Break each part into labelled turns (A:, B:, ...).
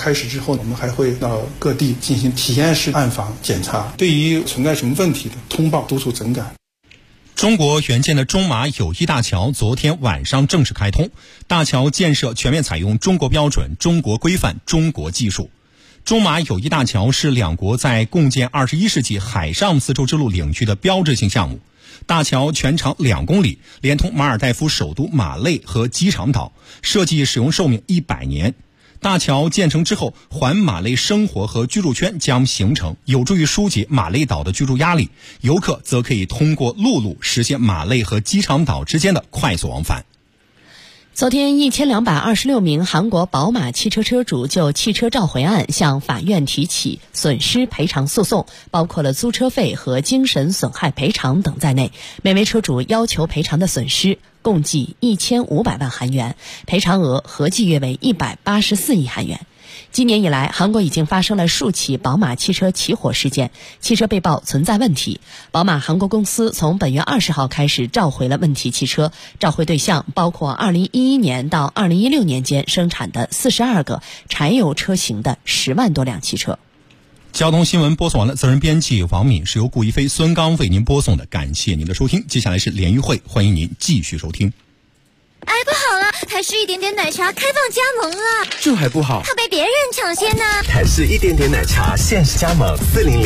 A: 开始之后，我们还会到各地进行体验式暗访检查，对于存在什么问题的通报督促整改。
B: 中国援建的中马友谊大桥昨天晚上正式开通，大桥建设全面采用中国标准、中国规范、中国技术。中马友谊大桥是两国在共建21世纪海上丝绸之路领域的标志性项目。大桥全长2公里，连通马尔代夫首都马累和机场岛，设计使用寿命100年。大桥建成之后，环马累生活和居住圈将形成，有助于疏解马累岛的居住压力。游客则可以通过陆路实现马累和机场岛之间的快速往返。
C: 昨天，1226名韩国宝马汽车车主就汽车召回案向法院提起损失赔偿诉讼，包括了租车费和精神损害赔偿等在内。每位车主要求赔偿的损失共计1500万韩元，赔偿额合计约为184亿韩元。今年以来，韩国已经发生了数起宝马汽车起火事件，汽车被曝存在问题。宝马韩国公司从本月20号开始召回了问题汽车，召回对象包括2011年到2016年间生产的42个柴油车型的10万多辆汽车。
B: 交通新闻播送完了，责任编辑王敏，是由顾一飞、孙刚为您播送的，感谢您的收听。接下来是联谊会，欢迎您继续收听。
D: 哎，不好了，台式一点点奶茶开放加盟了，
E: 这还不好，
D: 怕被别人抢先呢。
E: 台式一点点奶茶限时加盟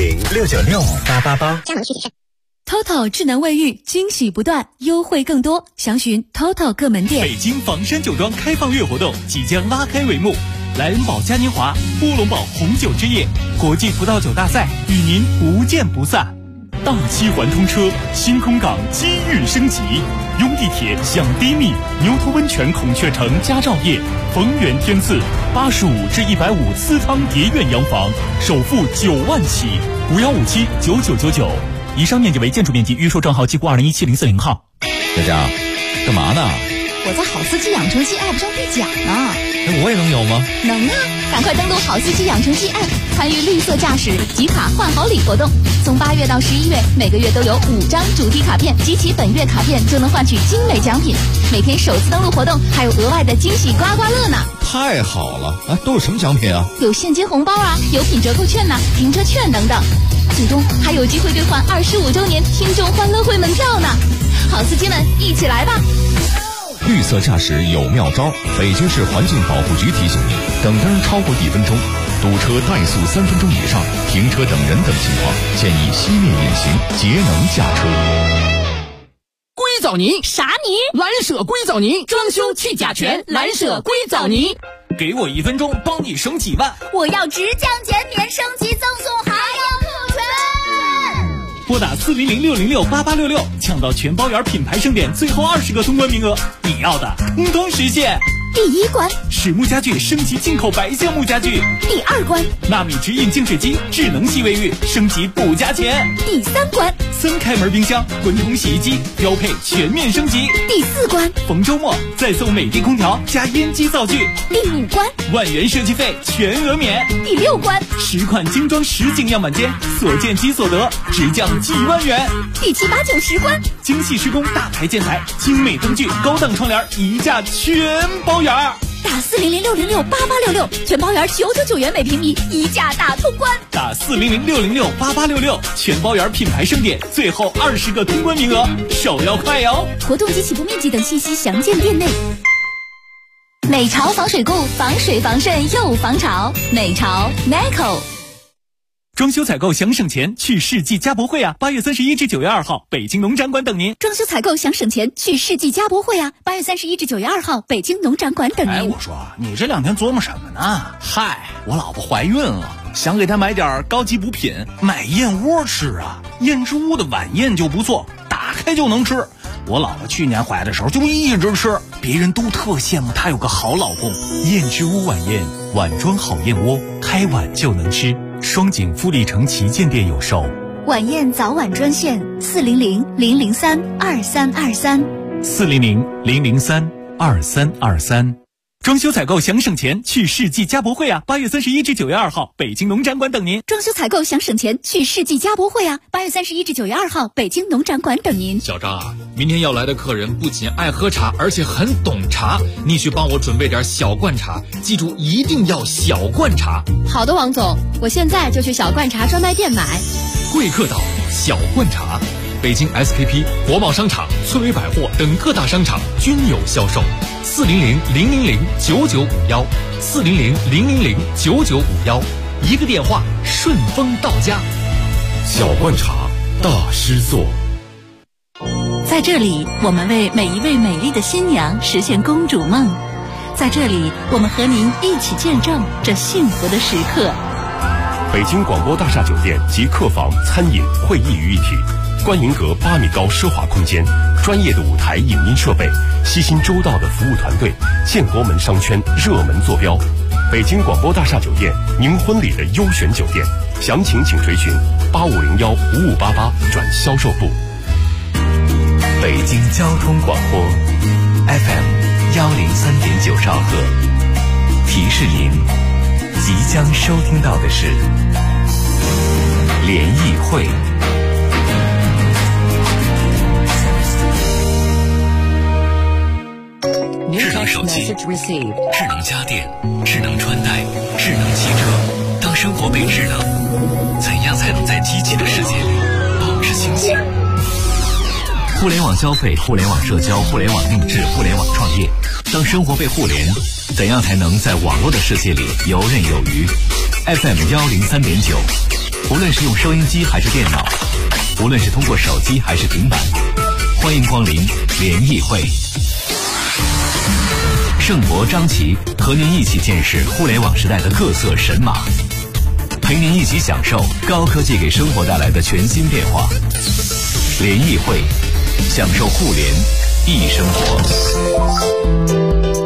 E: ，400-696-888，
D: 加盟具体看。
F: TOTO 智能卫浴，惊喜不断，优惠更多，详询 TOTO 各门店。
G: 北京房山酒庄开放月活动即将拉开帷幕，莱恩堡嘉年华、乌龙堡红酒之夜、国际葡萄酒大赛与您不见不散。大七环通车，新空港机遇升级，拥地铁享低密，牛头温泉孔雀城佳兆业，逢源天赐，85至150私汤叠苑洋房，首付9万起，51579999。以上面积为建筑面积，预售账号记过2017-040号。
H: 佳佳，干嘛呢？
I: 我在好司机养成记 App 上兑奖呢。
H: 那我也能有吗？
I: 能啊！赶快登录好司机养成记 App， 参与绿色驾驶集卡换好礼活动。从8月到11月，每个月都有5张主题卡片，集齐本月卡片就能换取精美奖品。每天首次登录活动还有额外的惊喜刮刮乐呢！
H: 太好了！啊，都有什么奖品啊？
I: 有现金红包啊，有品折扣券呐，停车券等等。最终还有机会兑换25周年听众欢乐会门票呢！好司机们，一起来吧！
H: 绿色驾驶有妙招，北京市环境保护局提醒您：等灯超过1分钟，堵车怠速3分钟以上，停车等人等情况，建议熄灭引擎，节能驾车。
J: 硅藻泥
I: 啥泥？
J: 蓝舍硅藻泥，装修去甲醛，蓝舍硅藻泥。
G: 给我1分钟，帮你省几万。
D: 我要直降减免，升级赠送还要特权。
G: 拨打400-606-8866，抢到全包圆品牌盛典最后20个通关名额，你要的通通实现。
D: 第1关，
G: 实木家具升级进口白橡木家具。
D: 第2关，
G: 纳米直饮净水机智能洗卫浴升级不加钱。
D: 第3关
G: ，3开门冰箱滚筒洗衣机标配全面升级。
D: 第4关，
G: 逢周末再送美的空调加烟机灶具。
D: 第5关，
G: 万元设计费全额免。
D: 第6关
G: ，10款精装实景样板间，所见即所得，直降几万元。
D: 第7、8、9、10关，
G: 精细施工大牌建材，精美灯具高档窗帘一价全包圆。
D: 打400-606-8866，全包圆999元每平米，一价大通关。
G: 打400-606-8866，全包圆品牌盛典最后20个通关名额，手要快哟！
D: 活动及起步面积等信息详见店内。
I: 美潮防水固，防水防渗又防潮。美潮 Neco。
G: 装修采购想省钱，去世纪家博会啊！8月31至9月2号，北京农展馆等您。
D: 装修采购想省钱，去世纪家博会啊！8月31至9月2号，北京农展馆等您。
K: 哎，我说你这2天琢磨什么呢？嗨，我老婆怀孕了，想给她买点高级补品，买燕窝吃啊。燕之屋的晚宴就不错，打开就能吃。我老婆去年怀的时候就一直吃，别人都特羡慕她有个好老公。
G: 燕之屋晚宴，碗装好燕窝，开碗就能吃。双井富力城旗舰店有售。
D: 晚宴早晚专线400-003-2323，
G: 400-003-2323。 装修采购想省钱，去世纪家博会啊！8月31至9月2号，北京农展馆等您。
D: 装修采购想省钱，去世纪家博会啊！8月31至9月2号，北京农展馆等您。
L: 小张啊，明天要来的客人不仅爱喝茶，而且很懂茶，你去帮我准备点小罐茶，记住一定要小罐茶。
I: 好的，王总，我现在就去小罐茶专卖店买。
L: 贵客岛小罐茶，北京 SKP、国贸商场、村委百货等各大商场均有销售。400-000-9951，400-000-9951，一个电话顺丰到家。
H: 小罐茶大师座。
F: 在这里，我们为每一位美丽的新娘实现公主梦。在这里，我们和您一起见证这幸福的时刻。
H: 北京广播大厦酒店集客房、餐饮、会议于一体，观银阁8米高奢华空间，专业的舞台影音设备，悉心周到的服务团队，建国门商圈热门坐标。北京广播大厦酒店，您婚礼的优选酒店，详情请垂询8501-5588转销售部。
E: 北京交通广播 FM103.9兆赫，提示您即将收听到的是联谊会。
M: 智能手机、智能家电、智能穿戴、智能汽车。当生活被智能，怎样才能在机器的世界里保持清醒？
E: 互联网消费、互联网社交、互联网定制、互联网创业。当生活被互联，怎样才能在网络的世界里游刃有余？ FM103.9，无论是用收音机还是电脑，无论是通过手机还是平板，欢迎光临联谊会。盛博、张琪和您一起见识互联网时代的各色神马，陪您一起享受高科技给生活带来的全新变化。联谊会，享受互联易生活。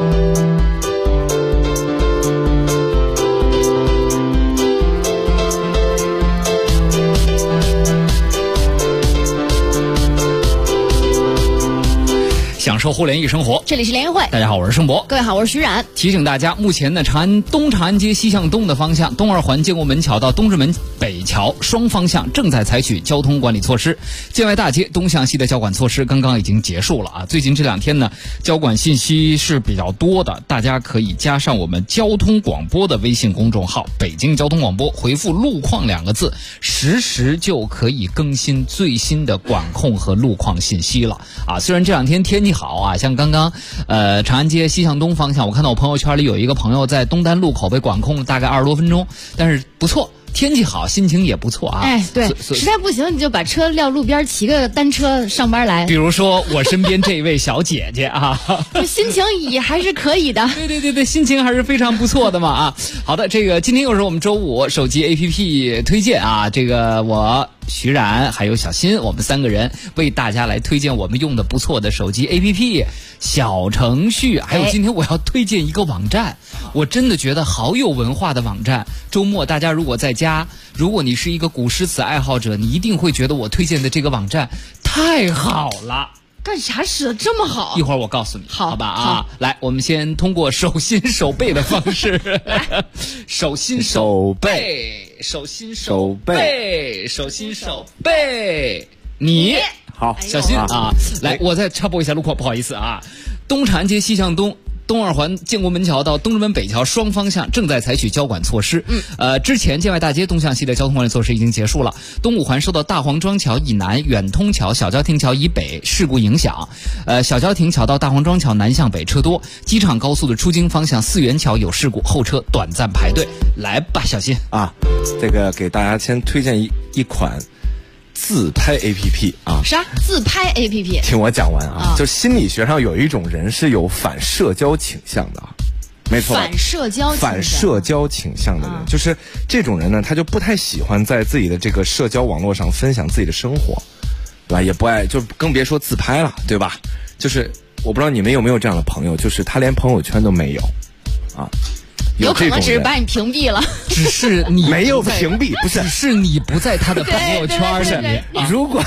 L: 享受互联易生活，
C: 这里是联谊会。
L: 大家好，我是盛博。
C: 各位好，我是徐冉。
L: 提醒大家，目前呢，长安街西向东的方向，东二环建国门桥到东直门北桥双方向正在采取交通管理措施。建外大街东向西的交管措施刚刚已经结束了啊。最近这2天呢，交管信息是比较多的，大家可以加上我们交通广播的微信公众号“北京交通广播”，回复“路况”2个字，实时就可以更新最新的管控和路况信息了啊。虽然这2天天气好啊，像刚刚长安街西向东方向，我看到我朋友圈里有一个朋友在东单路口被管控了大概20多分钟，但是不错，天气好，心情也不错啊。
C: 哎，对，实在不行你就把车撂路边，骑个单车上班来。
L: 比如说我身边这位小姐姐啊，
C: 心情也还是可以的。
L: 对，心情还是非常不错的嘛啊。好的，这个今天又是我们周五手机 APP 推荐啊，这个我徐冉还有小新，我们3个人为大家来推荐我们用的不错的手机 APP 小程序，还有今天我要推荐一个网站，我真的觉得好有文化的网站。周末大家如果在家，如果你是一个古诗词爱好者，你一定会觉得我推荐的这个网站太好了。
C: 干啥使得这么好？
L: 一会儿我告诉你，好吧啊？
C: 好，
L: 来，我们先通过手心手背的方式，手心手背，手心手背，手心手背，你好，小心啊！来，我再插播一下路况，不好意思啊，东长安街西向东。东二环建国门桥到东直门北桥双方向正在采取交管措施。之前建外大街东向西的交通管理措施已经结束了。东五环受到大黄庄桥以南、远通桥、小交亭桥以北事故影响，小交亭桥到大黄庄桥南向北车多。机场高速的出京方向四元桥有事故，后车短暂排队。来吧，小新
N: 啊，这个给大家先推荐一款自拍 APP 啊。
C: 啥自拍 APP？
N: 听我讲完啊，就心理学上有一种人是有反社交倾向的啊，没错，
C: 反社
N: 交倾向的人，就是这种人呢，他就不太喜欢在自己的这个社交网络上分享自己的生活，对吧？也不爱，就更别说自拍了，对吧？就是我不知道你们有没有这样的朋友，就是他连朋友圈都没有啊。
C: 有可能只是把你屏蔽了，
L: 只是你
N: 没有屏蔽，不是，
L: 只是你不在他的朋友圈上面。
N: 如果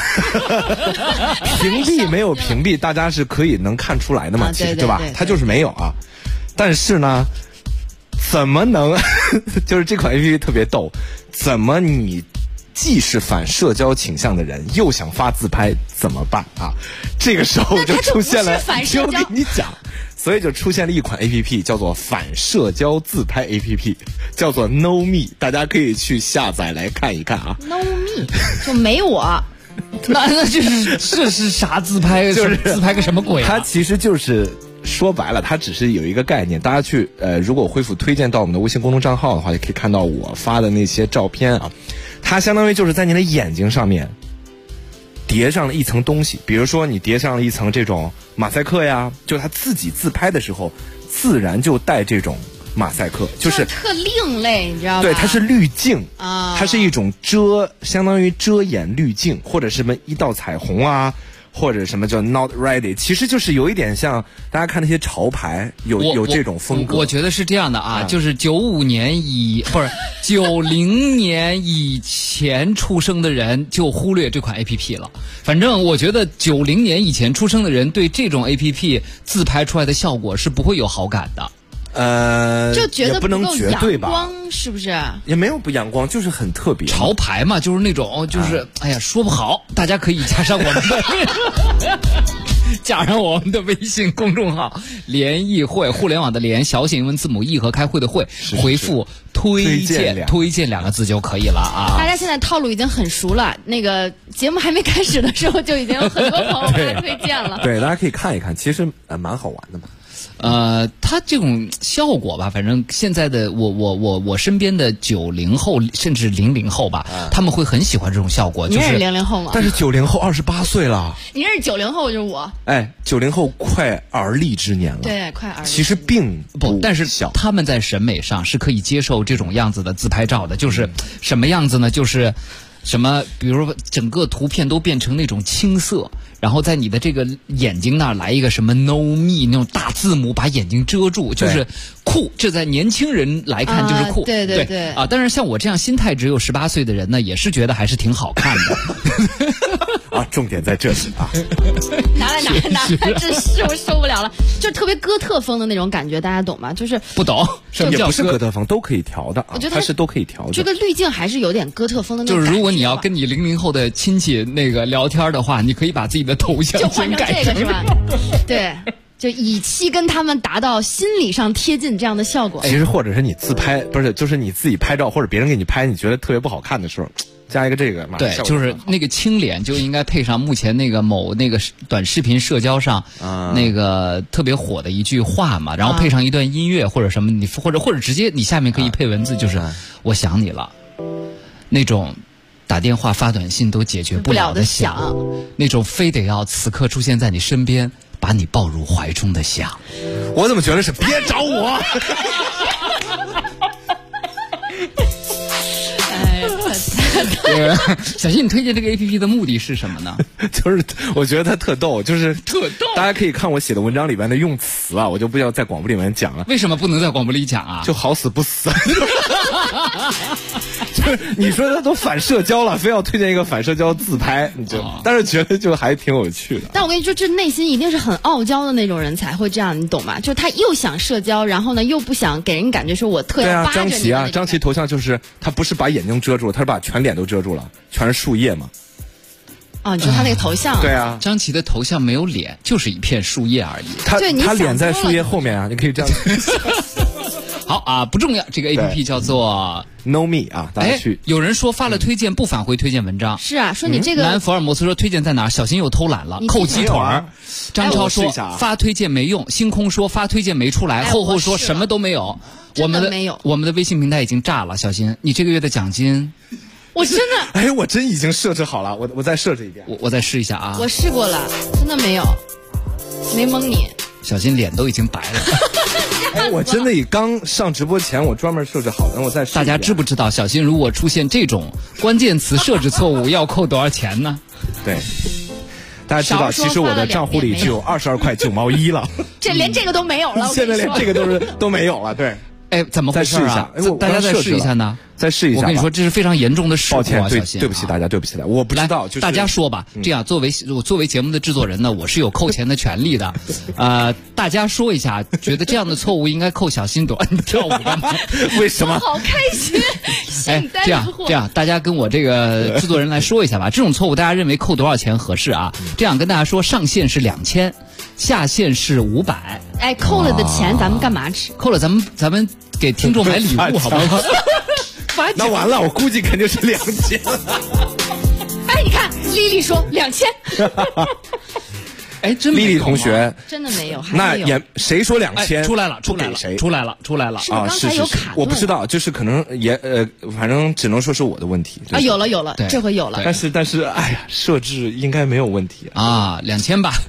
N: 屏蔽没有屏蔽，大家是可以能看出来的嘛，其实对吧？他就是没有啊。 但是呢，怎么能就是这款 APP 特别逗，怎么你既是反社交倾向的人，又想发自拍，怎么办啊？这个时候就出现了，听我跟你讲，所以就出现了一款 APP， 叫做反社交自拍 APP， 叫做 No Me， 大家可以去下载来看一看啊。
O: No Me 就没我。
L: 那这是啥自拍？
N: 就是
L: 自拍个什么鬼啊？
N: 它其实就是说白了，它只是有一个概念。大家去如果恢复推荐到我们的微信公众账号的话，也可以看到我发的那些照片啊。它相当于就是在你的眼睛上面叠上了一层东西，比如说你叠上了一层这种马赛克呀，就它自己自拍的时候，自然就带这种马赛克，就是
O: 特另类，你知道吧？
N: 对，它是滤镜
O: 啊，
N: 它是一种相当于遮掩滤镜，或者什么一道彩虹啊，或者什么叫 not ready， 其实就是有一点像大家看那些潮牌，有这种风格。
L: 我觉得是这样的啊，就是90年以前出生的人就忽略这款 APP 了。反正我觉得90年以前出生的人对这种 APP 自拍出来的效果是不会有好感的。
O: 就觉得
N: 不能绝对吧？
O: 阳光是不是？
N: 也没有不阳光，就是很特别。
L: 潮牌嘛，就是那种，哎呀，说不好，大家可以加上我们的，加上我们的微信公众号“联谊会”，互联网的联，小写英文字母 E 和开会的会，回复推荐2个字就可以了啊！
O: 大家现在套路已经很熟了，那个节目还没开始的时候，就已经有很多朋友给他推荐了。
N: 对，大家可以看一看，其实蛮好玩的嘛。
L: 它这种效果吧，反正现在的我身边的90后甚至00后吧，他们会很喜欢这种效果。
O: 你是00后吗？
N: 但是90后28岁了。
O: 你是90后就是我。
N: 哎，90后快而立之年了。
O: 对，快而立。
N: 其实并不，
L: 但是他们在审美上是可以接受这种样子的自拍照的，就是什么样子呢？就是什么，比如说整个图片都变成那种青色，然后在你的这个眼睛那儿来一个什么 No Me 那种大字母把眼睛遮住，就是酷。这在年轻人来看就是酷，
O: 对
L: 啊。但是像我这样心态只有18岁的人呢，也是觉得还是挺好看的。
N: 啊，重点在这里啊！
O: 拿来，这是我受不了了，就特别哥特风的那种感觉，大家懂吗？就是
L: 不懂，
N: 也不是哥特风，都可以调的啊。
O: 我觉得
N: 它是都可以调的。
O: 这个滤镜还是有点哥特风的那种。
L: 就是如果你要跟你00后的亲戚那个聊天的话，你可以把自己的头像
O: 就换成这个是吧？对。就以期跟他们达到心理上贴近这样的效果。
N: 其实或者是你自拍，不是，就是你自己拍照或者别人给你拍，你觉得特别不好看的时候，加一个这个，
L: 对，就是那个清脸就应该配上目前那个某那个短视频社交上那个特别火的一句话嘛，然后配上一段音乐或者什么，你或者直接你下面可以配文字，就是我想你了，那种打电话发短信都解决不了的想，那种非得要此刻出现在你身边把你抱入怀中的想。
N: 我怎么觉得是别找我？
L: 小新，你推荐这个 APP 的目的是什么呢？
N: 就是我觉得它特逗，就是
L: 特逗。
N: 大家可以看我写的文章里面的用词啊，我就不要在广播里面讲了。
L: 为什么不能在广播里讲啊？
N: 就好死不死。就是你说他都反社交了，非要推荐一个反社交自拍，你就但是觉得就还挺有趣的。
O: 但我跟你说，这内心一定是很傲娇的那种人才会这样，你懂吗？就是他又想社交，然后呢又不想给人感觉说我特要扒着你。
N: 对啊，张琪头像就是他不是把眼睛遮住，他是把全脸都遮住了，全是树叶嘛。
O: 哦，你说他那个头像？
N: 对啊，
L: 张琪的头像没有脸，就是一片树叶而已。
N: 他脸在树叶后面啊，你可以这样。
L: 好啊，不重要。这个 APP 叫做
N: No Me 啊，大家去。
L: 有人说发了推荐不返回推荐文章。
O: 是啊，说你这个。
L: 南福尔摩斯说推荐在哪儿？小新又偷懒了，扣鸡腿儿。张超说发推荐没用，星空说发推荐没出来，厚厚说什么都没有。我们的微信平台已经炸了，小新，你这个月的奖金。
O: 我真的，
N: 我真已经设置好了，我再设置一遍，
L: 我再试一下啊。
O: 我试过了，真的没有，没蒙你。
L: 小新脸都已经白了。
N: 我真的刚上直播前我专门设置好的，我再试。
L: 大家知不知道小新如果出现这种关键词设置错误要扣多少钱呢？
N: 对，大家知道其实我的账户里只有22块9毛1了。
O: 这连这个都没有了，
N: 现在连这个都没有了，对。
L: 哎，怎么回事啊？大家再试一下呢？
N: 再试一下。
L: 我跟你说，这是非常严重的事故啊！
N: 抱歉，
L: 小心，
N: 对不起大家，对不起大家，我不知道。就是
L: 大家说吧，这样作为节目的制作人呢，我是有扣钱的权利的。大家说一下，觉得这样的错误应该扣小心多。你跳舞干嘛？
N: 为什么？
O: 好开心！
L: 哎，这样，大家跟我这个制作人来说一下吧。这种错误大家认为扣多少钱合适啊？这样跟大家说，上限是2000，下限是500。
O: 哎，扣了的钱咱们干嘛吃？
L: 扣了咱们给听众买礼物好不好？
N: 那完了，我估计肯定是2000。
O: 哎，你看，丽丽说2000。
L: 哎，真
N: 丽丽同学
O: 真的没有，
N: 那也谁说2000？
L: 出来了，
N: 出来了，
L: 谁出来了？
O: 是刚才有卡顿，
N: 我不知道，就是可能也反正只能说是我的问题
O: 啊。有了，这回有了。
N: 但是，哎呀，设置应该没有问题
L: 啊，2000吧。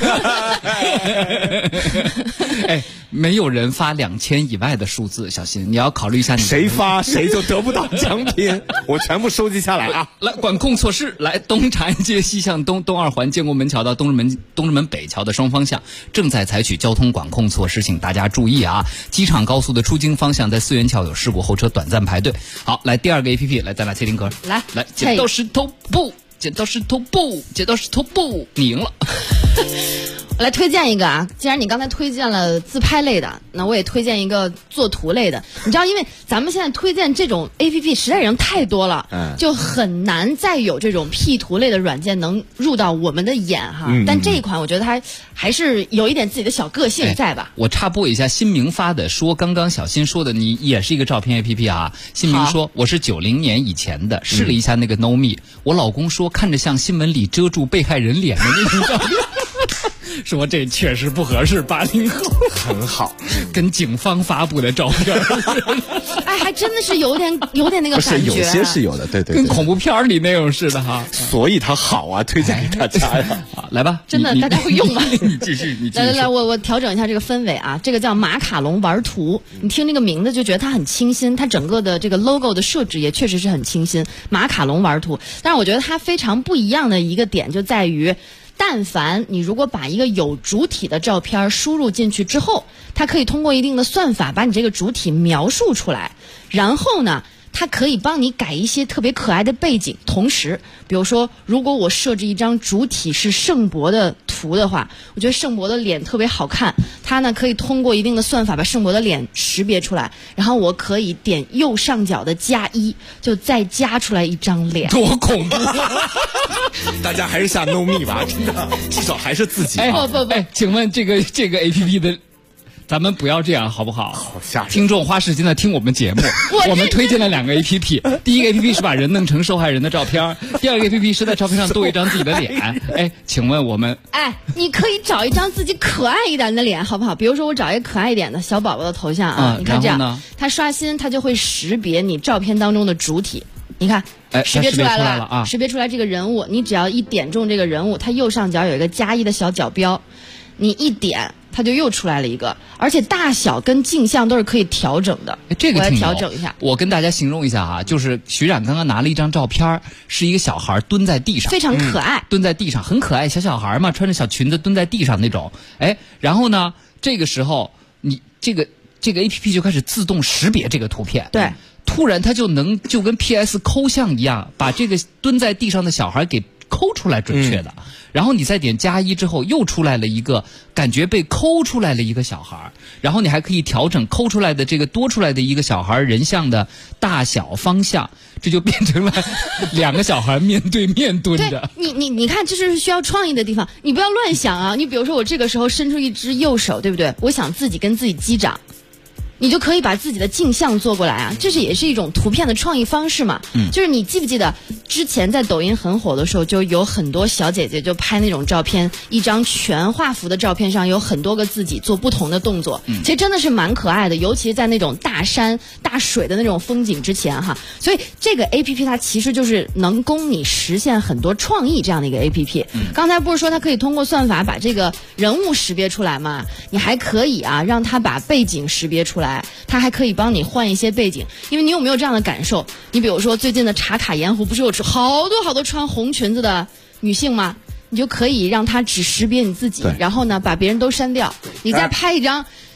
L: 哎，没有人发2000以外的数字，小心你要考虑一下。
N: 谁发谁就得不到奖品，我全部收集下来啊！
L: 来，管控措施，来，东长安街西向东2环建国门桥到东直门北桥的双方向正在采取交通管控措施，请大家注意啊！机场高速的出京方向在四元桥有事故，后车短暂排队。好，来第二个 APP， 来咱俩切听歌，
O: 来，
L: 剪刀石头布，剪刀石头布，剪刀石头布，你赢了。
O: 我来推荐一个啊，既然你刚才推荐了自拍类的，那我也推荐一个作图类的。你知道，因为咱们现在推荐这种 APP 实在人太多了，就很难再有这种 P 图类的软件能入到我们的眼哈。但这一款我觉得它还是有一点自己的小个性在吧。
L: 我插播一下，新明发的说，刚刚小新说的，你也是一个照片 APP 啊。新明说我是90年以前的，试了一下那个 NoMe，我老公说看着像新闻里遮住被害人脸的那种照片。说这确实不合适，80后
N: 很好，
L: 跟警方发布的照片，
O: 哎，还真的是有点那个感觉，
N: 有些是有的，对，
L: 跟恐怖片里那种似的哈，
N: 所以它好啊，推荐给大家呀。
L: 来吧，
O: 真的大家会用吗？
L: 你继续，
O: 来，我调整一下这个氛围啊，这个叫马卡龙玩图，你听这个名字就觉得它很清新，它整个的这个 logo 的设置也确实是很清新，马卡龙玩图。但是我觉得它非常不一样的一个点就在于，但凡你如果把一个有主体的照片输入进去之后，它可以通过一定的算法把你这个主体描述出来，然后呢，它可以帮你改一些特别可爱的背景。同时，比如说，如果我设置一张主体是盛博的图的话，我觉得盛博的脸特别好看，它呢可以通过一定的算法把盛博的脸识别出来，然后我可以点右上角的+1，就再加出来一张脸。
L: 多恐怖！
N: 大家还是下 NoMe 吧，真的，至少还是自己。
O: 不，
L: 请问这个 APP 的。咱们不要这样好不好？
N: 好吓人！
L: 听众花时间的听我们节目，我们推荐了2个 APP， 第一个 APP 是把人弄成受害人的照片，第二个 APP 是在照片上多一张自己的脸。哎，请问我们，
O: 你可以找一张自己可爱一点的脸，好不好？比如说我找一个可爱一点的小宝宝的头像啊，你看这样，它刷新它就会识别你照片当中的主体，你看。识别出来了啊！识别出来这个人物，你只要一点中这个人物，它右上角有一个+1的小角标，你一点它就又出来了一个，而且大小跟镜像都是可以调整的。
L: 这个
O: 我来调整一下。
L: 我跟大家形容一下啊，就是徐冉刚刚拿了一张照片，是一个小孩蹲在地上，
O: 非常可爱，
L: 蹲在地上很可爱，小孩嘛，穿着小裙子蹲在地上那种。哎，然后呢，这个时候你这个 APP 就开始自动识别这个图片。
O: 对。
L: 突然，它就跟 PS 抠像一样，把这个蹲在地上的小孩给抠出来，准确的。然后你再点+1之后，又出来了一个感觉被抠出来了一个小孩。然后你还可以调整抠出来的这个多出来的一个小孩人像的大小方向，这就变成了2个小孩面对面蹲着。
O: 对，你看，这是需要创意的地方。你不要乱想啊！你比如说，我这个时候伸出一只右手，对不对？我想自己跟自己击掌。你就可以把自己的镜像做过来啊，这也是一种图片的创意方式嘛。就是你记不记得之前在抖音很火的时候，就有很多小姐姐就拍那种照片，一张全画幅的照片上有很多个自己做不同的动作，其实真的是蛮可爱的，尤其是在那种大山大水的那种风景之前哈。所以这个 APP 它其实就是能供你实现很多创意这样的一个 APP。刚才不是说它可以通过算法把这个人物识别出来吗？你还可以啊让它把背景识别出来，它还可以帮你换一些背景。因为你有没有这样的感受？你比如说最近的茶卡盐湖不是有好多穿红裙子的女性吗？你就可以让它只识别你自己，然后呢把别人都删掉，你再拍一张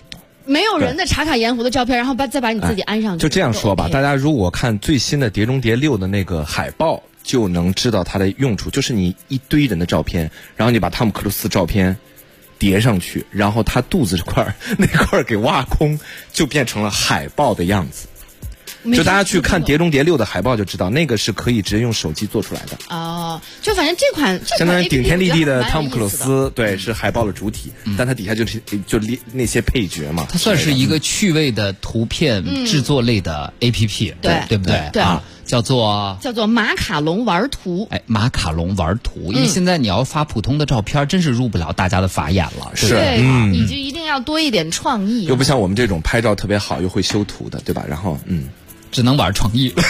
O: 没有人的茶卡盐湖的照片，然后再把你自己安上去。
N: 就这样说吧，大家如果看最新的《碟中谍6》的那个海报，就能知道它的用处，就是你一堆人的照片，然后你把汤姆克鲁斯照片叠上去，然后他肚子那块给挖空，就变成了海报的样子。就大家去看《碟中谍6》的海报就知道，那个是可以直接用手机做出来的。
O: 哦，就反正这款
N: 相当于顶天立地的汤姆克鲁斯，对，是海报的主体，但它底下就那些配角嘛。
L: 它算是一个趣味的图片制作类的 APP，对不对？
O: 对
L: 啊，叫做
O: 马卡龙玩图。
L: 哎，马卡龙玩图，因为现在你要发普通的照片，真是入不了大家的法眼了。
N: 是，
O: 你就一定要多一点创意，
N: 又不像我们这种拍照特别好又会修图的，对吧？然后
L: 只能玩创意。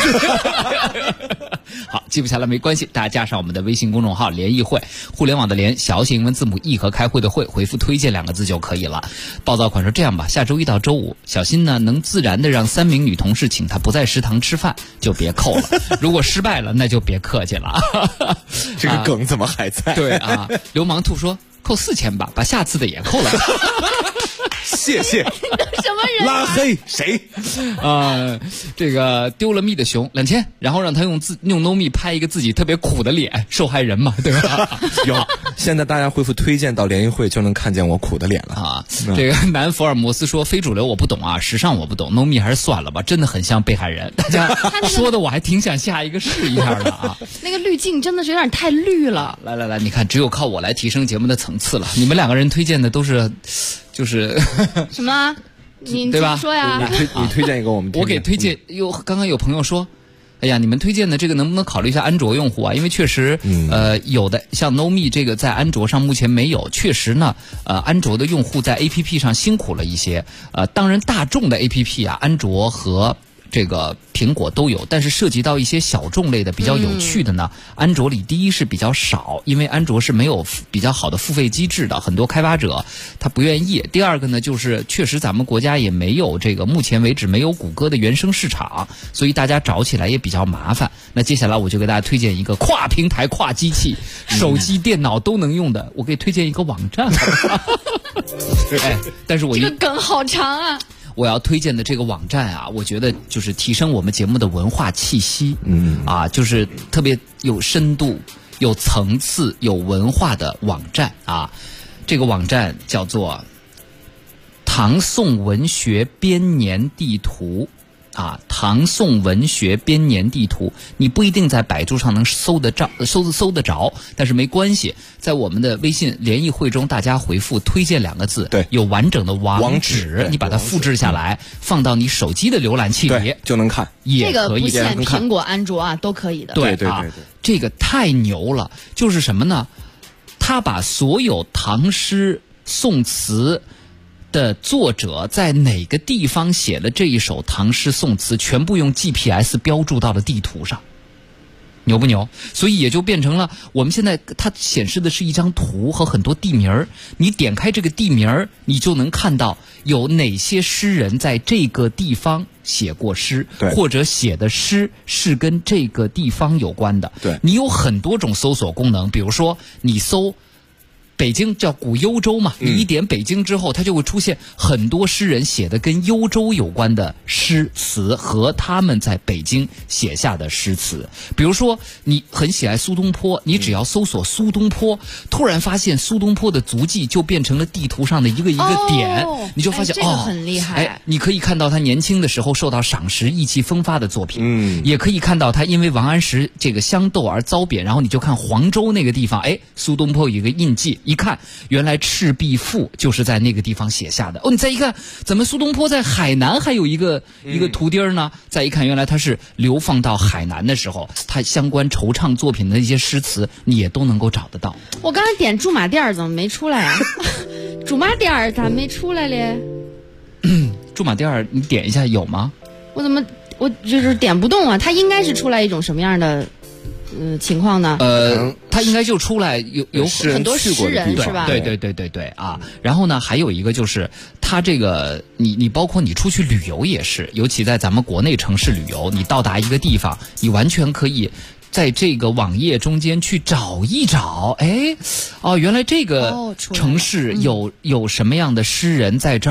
L: 好，记不下来没关系，大家加上我们的微信公众号联谊会，互联网的联，小写英文字母 E 和开会的会，回复推荐2个字就可以了。暴躁款说这样吧，下周1到周5，小新呢能自然的让3名女同事请他不在食堂吃饭，就别扣了。如果失败了，那就别客气了。
N: 这个梗怎么还在？
L: 对啊，流氓兔说扣4000吧，把下次的也扣了。
N: 谢谢。
O: 什么人？
N: 拉黑谁？
L: 这个丢了蜜的熊2000，然后让他用 No 蜜拍一个自己特别苦的脸，受害人嘛，对吧？
N: 有，现在大家回复推荐到联谊会就能看见我苦的脸了
L: 啊。这个南福尔摩斯说非主流我不懂啊，时尚我不懂 ，No 蜜还是算了吧，真的很像被害人。大家说的我还挺想下一个试一下的啊。
O: 那个滤镜真的是有点太绿了。
L: 来，你看，只有靠我来提升节目的层次了。你们2个人推荐的都是，就是
O: 什么？你
L: 对吧？
O: 说呀，
N: 你推荐一个我们，
L: 我给推荐。刚刚有朋友说，哎呀，你们推荐的这个能不能考虑一下安卓用户啊？因为确实，有的像 No Me 这个在安卓上目前没有，确实呢，安卓的用户在 APP 上辛苦了一些。当然大众的 APP 啊，安卓和这个苹果都有，但是涉及到一些小众类的比较有趣的呢，安卓里第一是比较少，因为安卓是没有比较好的付费机制的，很多开发者他不愿意。第二个呢，就是确实咱们国家也没有这个，目前为止没有谷歌的原生市场，所以大家找起来也比较麻烦。那接下来我就给大家推荐一个跨平台、跨机器、手机、电脑都能用的，我给推荐一个网站。哎，但是我
O: 这个梗好长啊。
L: 我要推荐的这个网站啊，我觉得就是提升我们节目的文化气息，就是特别有深度、有层次、有文化的网站啊。这个网站叫做唐宋文学编年地图。唐宋文学编年地图，你不一定在百度上能搜得着，但是没关系，在我们的微信联谊会中，大家回复推荐2个字，
N: 对，
L: 有完整的网址，你把它复制下来，放到你手机的浏览器里
N: 就能看，
L: 也可以。
O: 这个不限苹果、安卓啊，都可以的。
L: 对，这个太牛了，就是什么呢？他把所有唐诗宋词的作者在哪个地方写了这一首唐诗宋词，全部用 GPS 标注到了地图上，牛不牛？所以也就变成了我们现在它显示的是一张图和很多地名，你点开这个地名，你就能看到有哪些诗人在这个地方写过诗，或者写的诗是跟这个地方有关的。
N: 对，
L: 你有很多种搜索功能，比如说你搜北京叫古幽州嘛，你一点北京之后，它就会出现很多诗人写的跟幽州有关的诗词和他们在北京写下的诗词。比如说你很喜爱苏东坡，你只要搜索苏东坡，突然发现苏东坡的足迹就变成了地图上的一个一个点，你就发现
O: 这个很厉害。
L: 你可以看到他年轻的时候受到赏识、意气风发的作品，也可以看到他因为王安石这个相斗而遭贬，然后你就看黄州那个地方，苏东坡有一个印记。一看，原来《赤壁赋》就是在那个地方写下的。你再一看，怎么苏东坡在海南还有一个图钉呢？再一看，原来他是流放到海南的时候，他相关惆怅作品的一些诗词，你也都能够找得到。
O: 我刚才点驻马店怎么没出来啊？驻马店咋没出来嘞？
L: 驻马店你点一下有吗？
O: 我就是点不动啊，它应该是出来一种什么样的情况呢？
L: 他应该就出来有
O: 很多诗人是吧？
L: 对啊。然后呢，还有一个就是他这个你包括你出去旅游也是，尤其在咱们国内城市旅游，你到达一个地方，你完全可以在这个网页中间去找一找，原来这个城市有什么样的诗人在这儿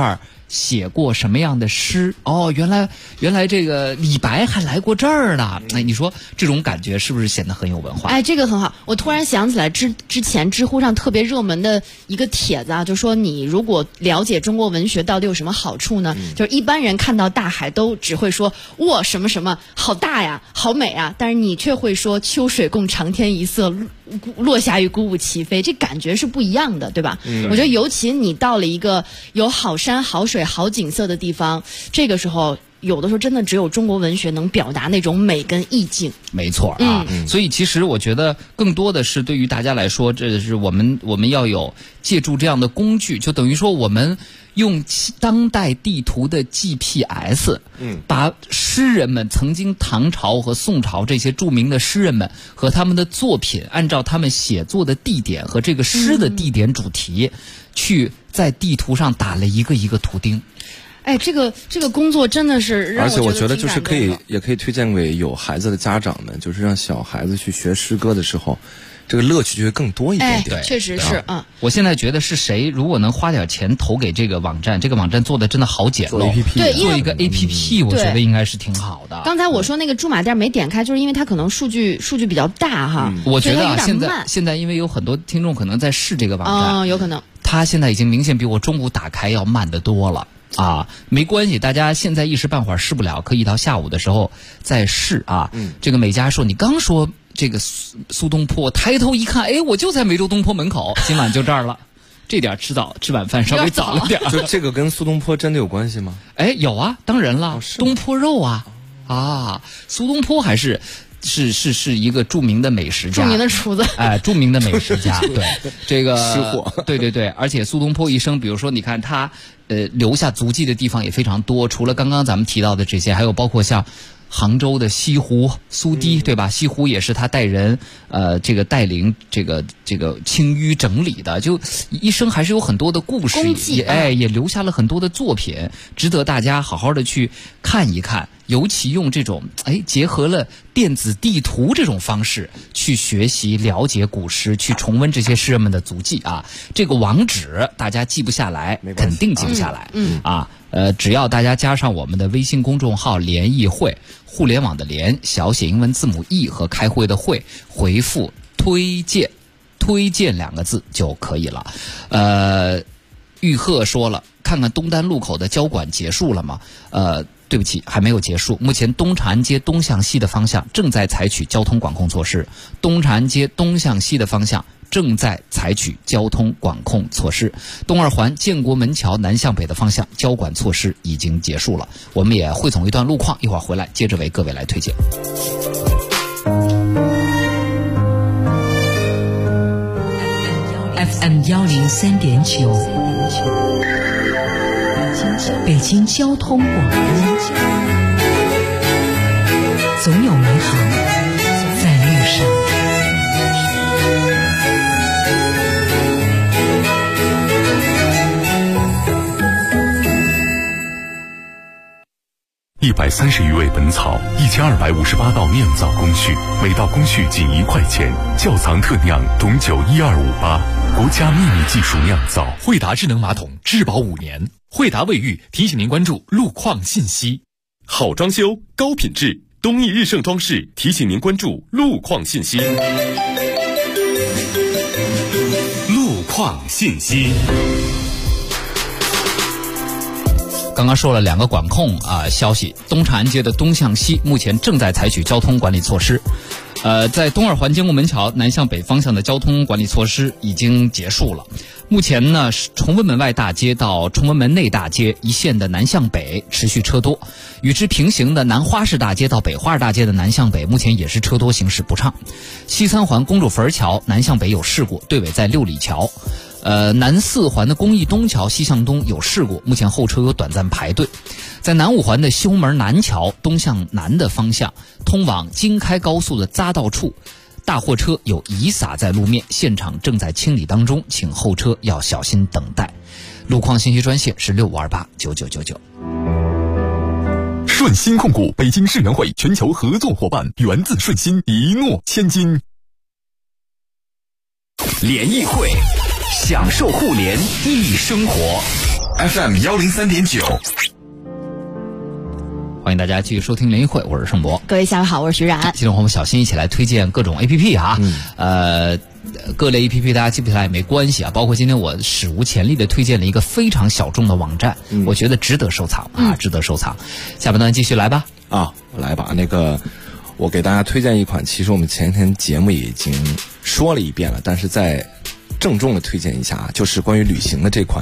L: 写过什么样的诗？哦，原来这个李白还来过这儿呢。哎，你说这种感觉是不是显得很有文化？
O: 哎，这个很好。我突然想起来之前知乎上特别热门的一个帖子啊，就说你如果了解中国文学到底有什么好处呢？就是一般人看到大海都只会说哇什么什么好大呀，好美啊，但是你却会说秋水共长天一色，落霞与孤鹜齐飞，这感觉是不一样的，对吧？我觉得尤其你到了一个有好山好水好景色的地方，这个时候有的时候真的只有中国文学能表达那种美跟意境。
L: 没错啊，所以其实我觉得更多的是对于大家来说，这是我们要有借助这样的工具，就等于说我们用当代地图的 GPS，把诗人们曾经唐朝和宋朝这些著名的诗人们和他们的作品，按照他们写作的地点和这个诗的地点主题，去在地图上打了一个一个图钉。
O: 哎，这个工作真的是让
N: 而且我觉得就是也可以推荐给有孩子的家长们，就是让小孩子去学诗歌的时候，这个乐趣就会更多一点点。
O: 对，确实是啊。
L: 我现在觉得是谁如果能花点钱投给这个网站，这个网站做的真的好简陋，
O: 对，
L: 做一个 APP，我觉得应该是挺好的。
O: 刚才我说那个驻马店没点开，就是因为它可能数据比较大哈。
L: 我觉得啊，现在因为有很多听众可能在试这个网站，
O: 有可能
L: 它现在已经明显比我中午打开要慢得多了。啊，没关系，大家现在一时半会儿试不了，可以到下午的时候再试啊。这个美嘉说，你刚说这个苏东坡，抬头一看，哎，我就在梅州东坡门口，今晚就这儿了。这点吃晚饭稍微早了点。
N: 就这个跟苏东坡真的有关系吗？
L: 哎，有啊，当然了，东坡肉啊，苏东坡还是一个著名的美食家，
O: 著名的厨子，
L: 哎，著名的美食家，对这个吃货，对，而且苏东坡一生，比如说你看他留下足迹的地方也非常多，除了刚刚咱们提到的这些，还有包括像杭州的西湖、苏堤，对吧？西湖也是他带人这个带领这个清淤整理的，就一生还是有很多的故事，也留下了很多的作品，值得大家好好的去看一看。尤其用这种结合了电子地图这种方式去学习了解古诗，去重温这些诗人们的足迹啊。这个网址大家记不下来，肯定记不下来只要大家加上我们的微信公众号联谊会，互联网的联，小写英文字母 E 和开会的会，回复推荐2个字就可以了。玉鹤说了，看看东单路口的交管结束了吗？对不起，还没有结束。目前东长安街东向西的方向正在采取交通管控措施。东长安街东向西的方向正在采取交通管控措施。东二环建国门桥南向北的方向交管措施已经结束了。我们也汇总一段路况，一会儿回来接着为各位来推荐。
P: FM 103.9，北京交通广播，总有美好在路上。
Q: 130余味本草，1258道酿造工序，每道工序仅1块钱。窖藏特酿董酒1258，国家秘密技术酿造。
R: 惠达智能马桶质保5年。惠达卫浴提醒您关注路况信息。
S: 好装修，高品质，东益日盛装饰提醒您关注路况信息。
R: 路况信息。
L: 刚刚说了2个管控消息，东长安街的东向西目前正在采取交通管理措施。在东二环建国门桥南向北方向的交通管理措施已经结束了。目前呢，崇文门外大街到崇文门内大街一线的南向北持续车多，与之平行的南花市大街到北花市大街的南向北目前也是车多，行驶不畅。西三环公主坟桥南向北有事故，队尾在6里桥。南4环的公益东桥西向东有事故，目前后车有短暂排队。在南5环的修门南桥东向南的方向，通往京开高速的匝道处，大货车有遗洒在路面，现场正在清理当中，请后车要小心等待。路况信息专线是65289999。
Q: 顺鑫控股北京世园会全球合作伙伴，源自顺鑫，一诺千金。
E: 联谊会，享受互联易生活。
H: FM 103.9。
L: 欢迎大家继续收听联谊会，我是盛博。
O: 各位下午好，我是徐冉。
L: 今天我们小新一起来推荐各种 APP 哈，各类 APP 大家记不起来也没关系啊，包括今天我史无前例的推荐了一个非常小众的网站，我觉得值得收藏啊，值得收藏。下半段继续来吧。
N: 我来吧。我给大家推荐一款，其实我们前天节目也已经说了一遍了，但是再郑重的推荐一下啊，就是关于旅行的这款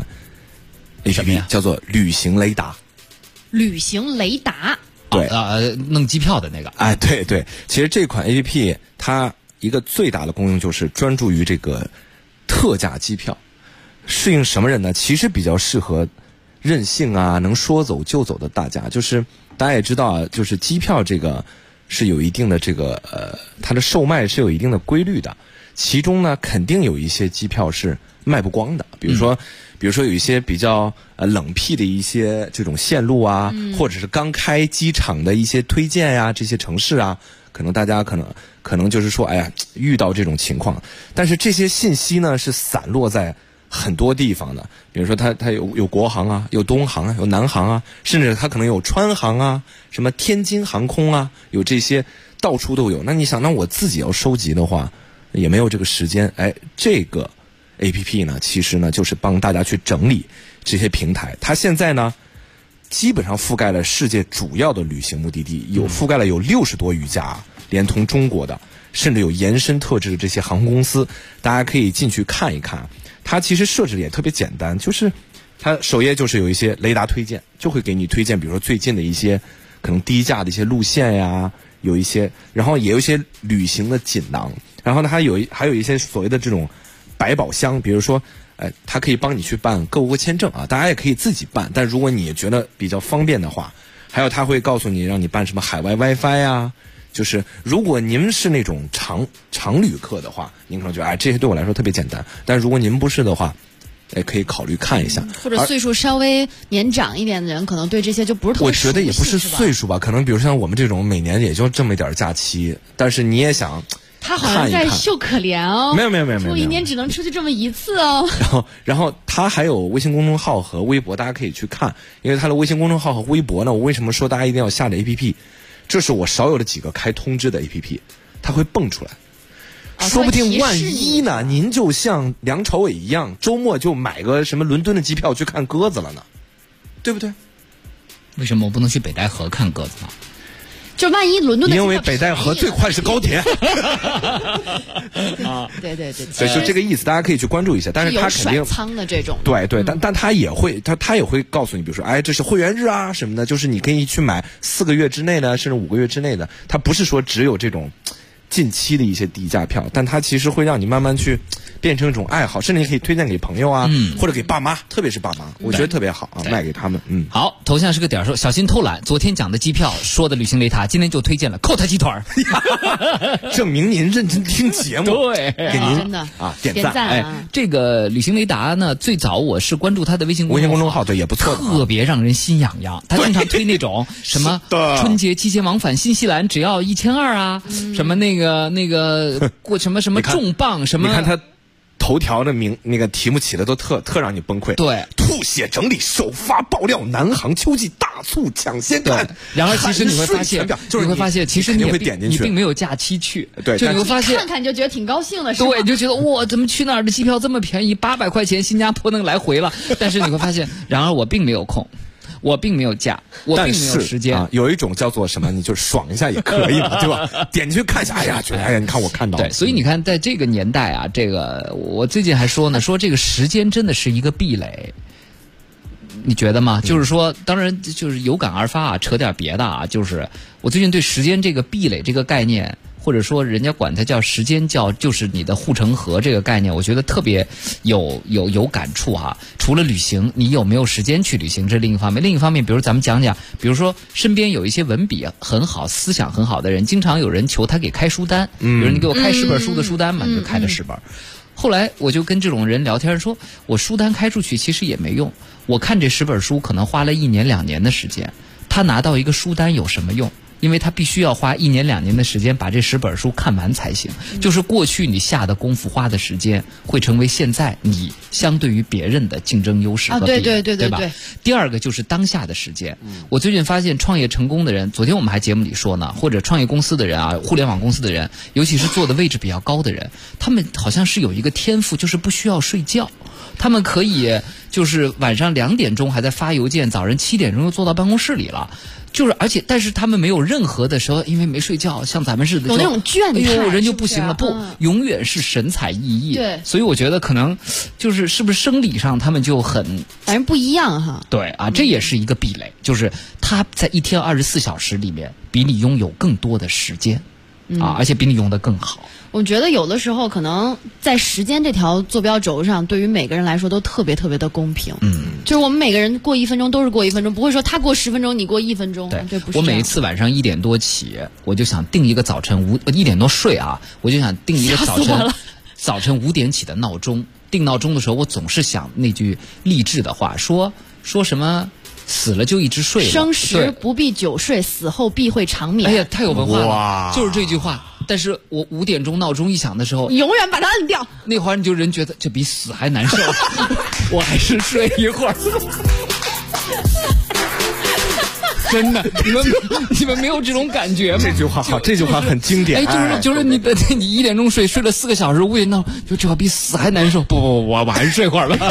N: APP， 叫做旅行雷达。
O: 旅行雷达，
N: 对
L: 弄机票的那个。
N: 对，其实这款 APP 它一个最大的功用就是专注于这个特价机票，适应什么人呢？其实比较适合任性啊，能说走就走的大家。就是大家也知道啊，就是机票这个是有一定的这个它的售卖是有一定的规律的，其中呢肯定有一些机票是卖不光的，比如说有一些比较冷僻的一些这种线路啊，或者是刚开机场的一些推荐呀，这些城市啊，可能大家可能就是说，哎呀，遇到这种情况，但是这些信息呢是散落在很多地方的，比如说它有国航啊，有东航啊，有南航啊，甚至它可能有川航啊，什么天津航空啊，有这些到处都有。那你想，那我自己要收集的话，也没有这个时间。这个 APP 呢，其实呢就是帮大家去整理这些平台。它现在呢基本上覆盖了世界主要的旅行目的地，覆盖了有60多余家，连同中国的，甚至有延伸特质的这些航空公司，大家可以进去看一看。它其实设置也特别简单，就是它首页就是有一些雷达推荐，就会给你推荐，比如说最近的一些可能低价的一些路线呀，有一些，然后也有一些旅行的锦囊，然后呢还有一些所谓的这种百宝箱，比如说它可以帮你去办购物签证啊，大家也可以自己办，但如果你觉得比较方便的话，还有它会告诉你让你办什么海外 WiFi 啊，就是如果您是那种常旅客的话，您可能觉得这些对我来说特别简单，但如果您不是的话，可以考虑看一下。
O: 或者岁数稍微年长一点的人，可能对这些就不是特别熟悉。
N: 我觉得也不是岁数吧，可能比如像我们这种每年也就这么一点假期，但是你也想
O: 他好像在秀可怜哦。
N: 没有，
O: 我一年只能出去这么一次哦。
N: 然后他还有微信公众号和微博，大家可以去看。因为他的微信公众号和微博呢，我为什么说大家一定要下载 APP？ 这是我少有的几个开通知的 APP， 它会蹦出来。说不定万一呢，您就像梁朝伟一样，周末就买个什么伦敦的机票去看鸽子了呢，对不对？
L: 为什么我不能去北戴河看鸽子呢？
O: 就万一伦敦的，
N: 因为北戴河最快是高铁。
O: 对，
N: 所以就这个意思，大家可以去关注一下。但是他肯定
O: 有甩仓的这种，
N: 对，但他也会，他也会告诉你，比如说，这是会员日啊什么的，就是你可以去买4个月之内的，甚至5个月之内的。他不是说只有这种近期的一些低价票，但它其实会让你慢慢去变成一种爱好，甚至你可以推荐给朋友啊，或者给爸妈，特别是爸妈，我觉得特别好啊，卖给他们。
L: 好，头像是个点说小心偷懒，昨天讲的机票说的旅行雷达，今天就推荐了扣他集团，
N: 证明您认真听节目，
L: 对，
O: 给您真的
N: 点赞。
L: 这个旅行雷达呢，最早我是关注他的微信公众号，
N: 对，也不错，
L: 特别让人心痒痒。他经常推那种什么春节期间往返新西兰只要1200啊，什么那个过什么重磅什么，
N: 你看他头条的那个题目起的都特让你崩溃。
L: 对，
N: 吐血整理首发爆料，南航秋季大促抢先看。
L: 然而其实你会发现，其实你
N: 会点进去，
L: 你并没有假期去。
N: 对，
L: 就你会发现
O: 看看就觉得挺高兴的，
L: 对，你就觉得哇，怎么去那儿的机票这么便宜，800块钱新加坡能来回了。但是你会发现，然而我并没有空。我并没有假，我并没有时间。
N: 有一种叫做什么，你就爽一下也可以嘛，对吧？点进去看一下，觉得你看我看到了。
L: 对，所以你看，在这个年代啊，这个我最近还说呢，说这个时间真的是一个壁垒，你觉得吗？就是说，当然就是有感而发啊，扯点别的啊，就是我最近对时间这个壁垒这个概念。或者说人家管它叫时间就是你的护城河这个概念，我觉得特别有感触哈。除了旅行，你有没有时间去旅行，这另一方面。另一方面，比如咱们讲，比如说身边有一些文笔很好、思想很好的人，经常有人求他给开书单，比如你给我开10本书的书单嘛，你就开了10本。后来我就跟这种人聊天说，我书单开出去其实也没用，我看这10本书可能花了1年2年的时间，他拿到一个书单有什么用？ 因为他必须要花1年2年的时间把这10本书看完才行。就是过去你下的功夫花的时间，会成为现在你相对于别人的竞争优势和壁垒，对吧？第二个就是当下的时间。我最近发现创业成功的人，昨天我们还节目里说呢，或者创业公司的人啊，互联网公司的人，尤其是做的位置比较高的人，他们好像是有一个天赋，就是不需要睡觉。他们可以就是晚上2点钟还在发邮件，早上7点钟又坐到办公室里了。但是他们没有任何的时候，因为没睡觉，像咱们似的
O: 有那种倦怠，
L: 人就不行了。不，永远是神采奕奕。
O: 对，
L: 所以我觉得可能是不是生理上他们就很，
O: 反正不一样哈。
L: 对啊，这也是一个壁垒，就是他在一天24小时里面比你拥有更多的时间，而且比你用得更好。
O: 我觉得有的时候可能在时间这条坐标轴上，对于每个人来说都特别特别的公平。就是我们每个人过1分钟都是过1分钟，不会说他过10分钟你过1分钟。
L: 对，
O: 不是。
L: 我每一次晚上1点多起，我就想定一个早晨1点多睡啊，我就想定一个早晨5点起的闹钟。定闹钟的时候，我总是想那句励志的话，说什么死了就一直睡了，
O: 生时不必久睡，死后必会长眠。
L: 哎呀，太有文化了，就是这句话。但是我5点钟闹钟一响的时候，
O: 你永远把它摁掉。
L: 那会儿你就人觉得这比死还难受，我还是睡一会儿。真的，你们没有这种感觉吗？
N: 这句话好，这句话很经典。
L: 就是你1点钟睡了4个小时，5点闹，就这比死还难受。不，我还是睡会儿吧。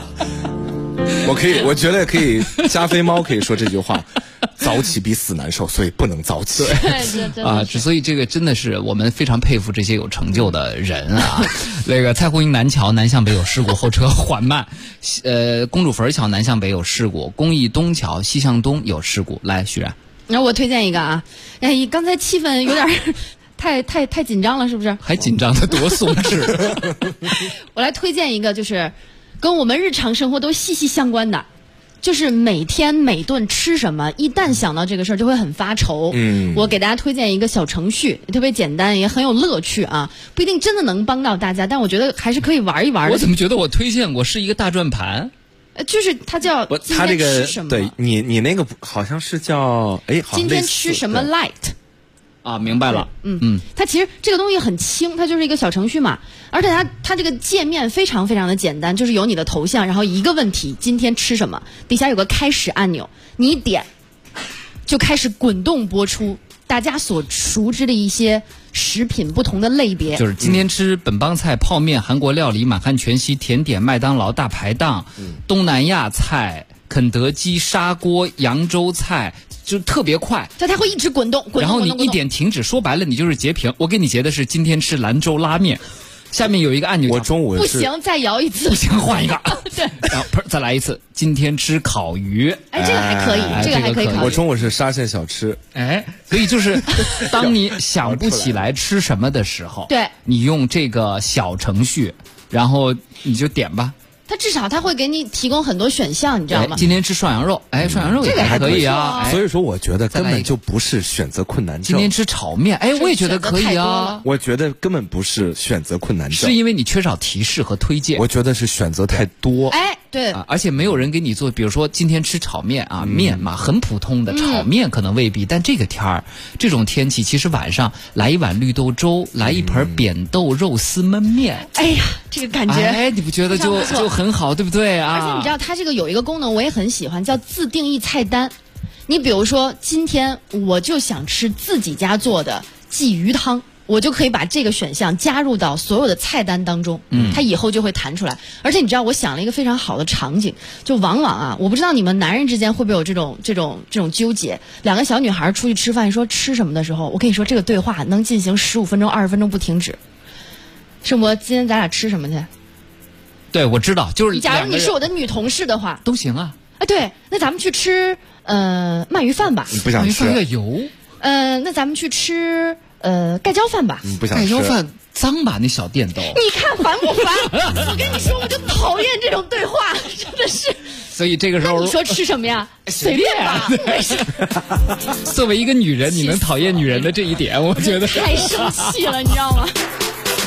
N: 我觉得可以，加菲猫可以说这句话。早起比死难受，所以不能早起。
L: 对，所以这个真的是我们非常佩服这些有成就的人啊。那个蔡胡营南桥南向北有事故，后车缓慢；公主坟桥南向北有事故，公益东桥西向东有事故。来，徐然，
O: 那我推荐一个啊，刚才气氛有点太紧张了，是不是？
L: 还紧张的多松弛。
O: 我来推荐一个，就是跟我们日常生活都息息相关的。就是每天每顿吃什么，一旦想到这个事儿就会很发愁。我给大家推荐一个小程序，特别简单，也很有乐趣啊，不一定真的能帮到大家，但我觉得还是可以玩一玩的。
L: 我怎么觉得我推荐过是一个大转盘？
O: 就是它叫今天吃什么？
N: 对你那个好像是叫
O: 今天吃什么 light。
L: 啊，明白了。
O: 它其实这个东西很轻，它就是一个小程序嘛，而且它这个界面非常非常的简单，就是有你的头像，然后一个问题，今天吃什么，底下有个开始按钮，你一点就开始滚动播出大家所熟知的一些食品不同的类别，
L: 就是今天吃本帮菜、泡面、韩国料理、满汉全席、甜点、麦当劳、大排档、东南亚菜、肯德基、砂锅、扬州菜。就特别快，
O: 就它会一直滚动，
L: 然后你一点停止，说白了你就是截屏。我给你截的是今天吃兰州拉面，下面有一个按钮，
N: 我中午
O: 不行，再摇一次，
L: 不行换一个，
O: 对，
L: 然后再来一次，今天吃烤鱼，
O: 这个还可以，这个还可以考虑。
N: 我中午是沙县小吃，
L: 所以就是当你想不起来吃什么的时候，
O: 对，
L: 你用这个小程序，然后你就点吧。
O: 它至少它会给你提供很多选项，你知道吗？
L: 今天吃涮羊肉，涮羊肉也还可以啊。
N: 所以说，我觉得根本就不是选择困难症。
L: 今天吃炒面，我也觉得可以啊。
N: 我觉得根本不是选择困难症，
L: 是因为你缺少提示和推荐。
N: 我觉得是选择太多。
O: 对，
L: 而且没有人给你做，比如说今天吃炒面啊，面嘛很普通的炒面可能未必，但这个天儿，这种天气，其实晚上来一碗绿豆粥，来一盆扁豆肉丝焖面，
O: 哎呀，这个感觉，
L: 你不觉得就很好，对不对啊？
O: 而且你知道它这个有一个功能我也很喜欢，叫自定义菜单。你比如说今天我就想吃自己家做的鲫鱼汤，我就可以把这个选项加入到所有的菜单当中，它以后就会弹出来。而且你知道，我想了一个非常好的场景，就往往啊，我不知道你们男人之间会不会有这种纠结。两个小女孩出去吃饭，说吃什么的时候，我跟你说，这个对话能进行15分钟、20分钟不停止。盛博，今天咱俩吃什么去？
L: 对，我知道，就是
O: 假如你是我的女同事的话，
L: 都行啊。
O: 对，那咱们去吃鳗鱼饭吧。
N: 你不想吃？
L: 鳗鱼饭有油。
O: 那咱们去吃盖浇饭吧。
N: 你不想吃？
L: 盖浇饭脏吧？那小电豆。
O: 你看烦不烦？我跟你说，我就讨厌这种对话，真的是。
L: 所以这个时候，
O: 那你说吃什么呀？随便吧，没事。
L: 作为一个女人，你能讨厌女人的这一点，我觉得
O: 太生气了，你知道吗？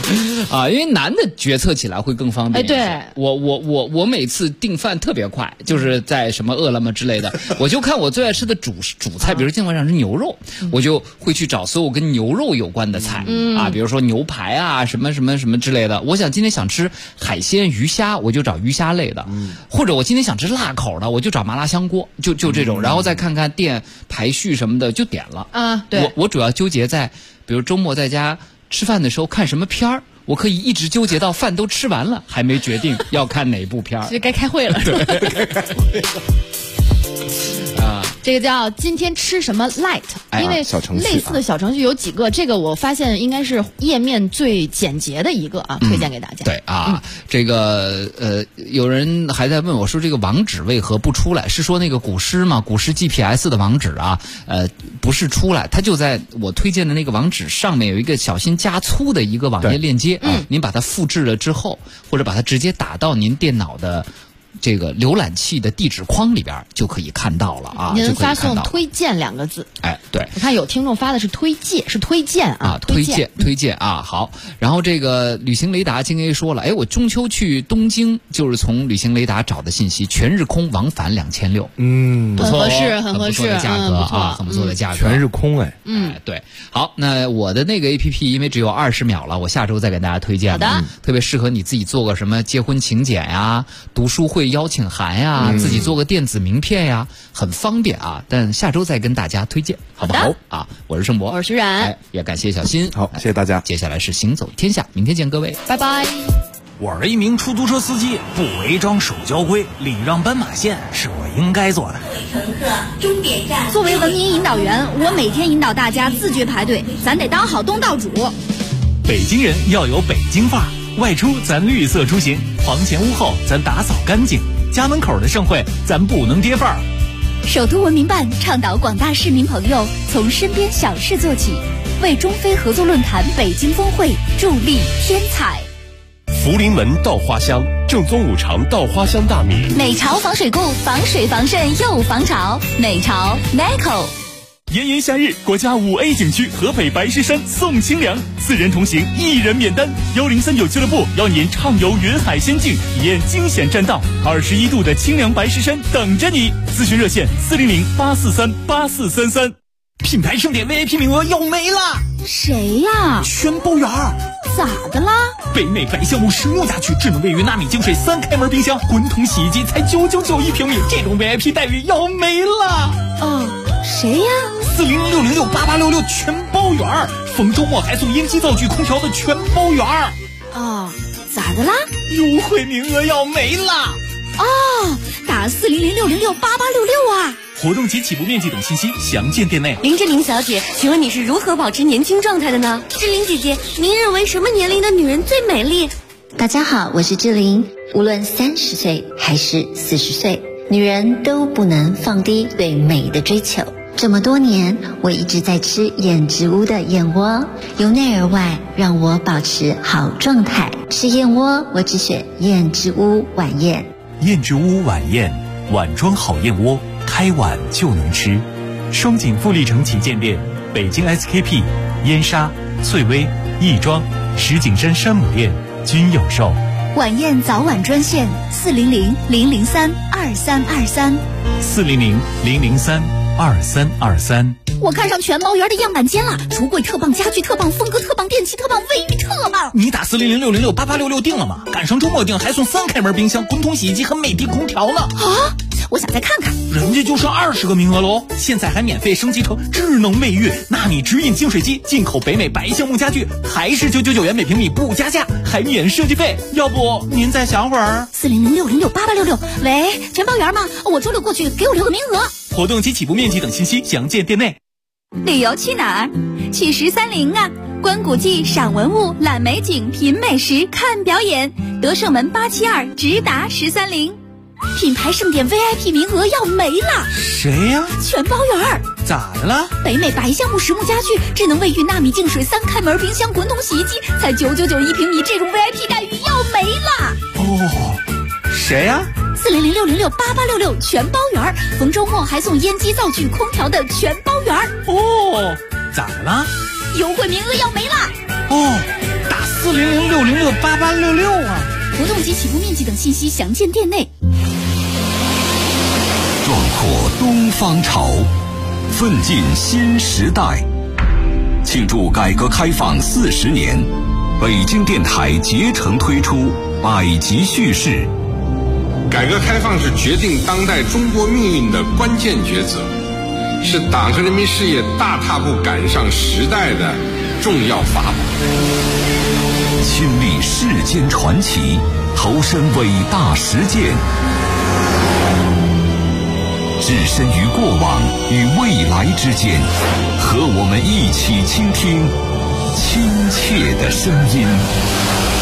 L: 啊，因为男的决策起来会更方便。
O: 哎，对，
L: 我每次订饭特别快，就是在什么饿了么之类的，我就看我最爱吃的主菜，比如今天晚上是牛肉，我就会去找所有跟牛肉有关的菜啊，比如说牛排啊，什么什么什么之类的。我今天想吃海鲜鱼虾，我就找鱼虾类的，或者我今天想吃辣口的，我就找麻辣香锅，就这种，然后再看看店排序什么的就点了
O: 啊。对，
L: 我主要纠结在，比如周末在家吃饭的时候看什么片儿，我可以一直纠结到饭都吃完了，还没决定要看哪部片儿。
O: 就该开会了，是吧？
L: 该开会了。啊，
O: 这个叫今天吃什么 Light，因为类似的小程序有几个，这个我发现应该是页面最简洁的一个啊，推荐给大家。
L: 对啊，这个有人还在问我说这个网址为何不出来？是说那个古诗吗？古诗 GPS 的网址啊，不是出来，它就在我推荐的那个网址上面有一个小心加粗的一个网页链接，您把它复制了之后，或者把它直接打到您电脑的这个浏览器的地址框里边就可以看到了啊。
O: 您发送推荐2个字。
L: 哎，对，
O: 我看有听众发的是推荐啊，
L: 推荐啊。好，然后这个旅行雷达今天说了，哎，我中秋去东京就是从旅行雷达找的信息，全日空往返2600，不错，
O: 很合适
L: 的价格啊，很不错的价格，
N: 全日空哎，
L: 对。好，那我的那个 APP 因为只有20秒了，我下周再给大家推荐。
O: 好的，
L: 特别适合你自己做个什么结婚请柬呀、读书会邀请函呀，自己做个电子名片呀，很方便啊。但下周再跟大家推荐，好不好？啊，我是盛博，
O: 我是徐冉，
L: 也感谢小新。
N: 好，谢谢大家。
L: 接下来是行走天下，明天见各位，
O: 拜拜。
K: 我是一名出租车司机，不违章守交规，礼让斑马线是我应该做的。
D: 乘客，终点站。作为文明引导员，我每天引导大家自觉排队，咱得当好东道主。
G: 北京人要有北京范儿，外出咱绿色出行，房前屋后咱打扫干净，家门口的盛会咱不能跌范儿。
I: 首都文明办倡导广大市民朋友从身边小事做起，为中非合作论坛北京峰会助力添彩。
S: 福临门稻花香，正宗五常稻花香大米。
I: 美潮防水固，防水防渗又防潮。美潮 Neco。
G: 炎炎夏日，国家5A 景区河北白石山送清凉，4人同行，1人免单。1039俱乐部邀您畅游云海仙境，体验惊险栈道，21度的清凉白石山等着你。咨询热线400-843-8433。品牌盛典 VIP 名额要没了。
D: 谁呀？
K: 全包圆。
D: 咋的啦？
K: 北美白橡木实木家具，智能卫浴纳米净水3开门冰箱，滚筒洗衣机才999一平米，这种 VIP 待遇要没了。
D: 谁呀
K: ？4006068866全包圆儿，逢周末还送烟机、灶具、空调的全包圆儿。
D: 咋的啦？
K: 优惠名额要没了。
D: 打4006068866啊！
G: 活动及起步面积等信息详见店内。
T: 林志玲小姐，请问你是如何保持年轻状态的呢？志玲姐姐，您认为什么年龄的女人最美丽？
U: 大家好，我是志玲。无论30岁还是40岁，女人都不能放低对美的追求。这么多年，我一直在吃燕之屋的燕窝，由内而外让我保持好状态。吃燕窝，我只选燕之屋晚宴。
G: 燕之屋晚宴，碗装好燕窝，开碗就能吃。双井富力城旗舰店、北京 SKP、燕莎、翠微、亦庄、石景山山姆店均有售。
I: 晚宴早晚专线400-003-2323
G: 400-003-2323。
D: 我看上全包圆的样板间了，橱柜特棒，家具特棒，风格特棒，电器特棒，卫浴特棒。
K: 你打400-606-8866订了吗？赶上周末订还送3开门冰箱、滚筒洗衣机和美的空调呢。
D: 我想再看看。
K: 人家就剩20个名额喽，现在还免费升级成智能卫浴、纳米直饮净水机，进口北美白橡木家具，还是999元每平米不加价，还免设计费。要不您再想会儿
D: ？400-606-8866。喂，全包圆吗？我周六过去，给我留个名额。
G: 活动及起步面积等信息详见店内。
I: 旅游去哪儿？去1030啊！观古迹、赏文物、览美景、品美食、看表演。德胜门872直达1030。品牌盛典 VIP 名额要没了。
K: 谁呀？
I: 全包圆。
K: 咋的了？
I: 北美白橡木实木家具、智能卫浴、纳米净水3开门冰箱、滚筒洗衣机才999一平米，这种 VIP 待遇要没了。
K: 谁呀
I: ？400-606-8866全包圆，逢周末还送烟机、灶具、空调的全包圆。
K: 咋的了？
I: 优惠名额要没了。
K: 打 4006068866啊！
I: 活动及起步面积等信息详见店内。
E: 壮阔东方潮，奋进新时代。庆祝改革开放40年，北京电台竭诚推出百集叙事。
A: 改革开放是决定当代中国命运的关键抉择，是党和人民事业大踏步赶上时代的重要法宝。
E: 亲历世间传奇，投身伟大实践，置身于过往与未来之间，和我们一起倾听亲切的声音。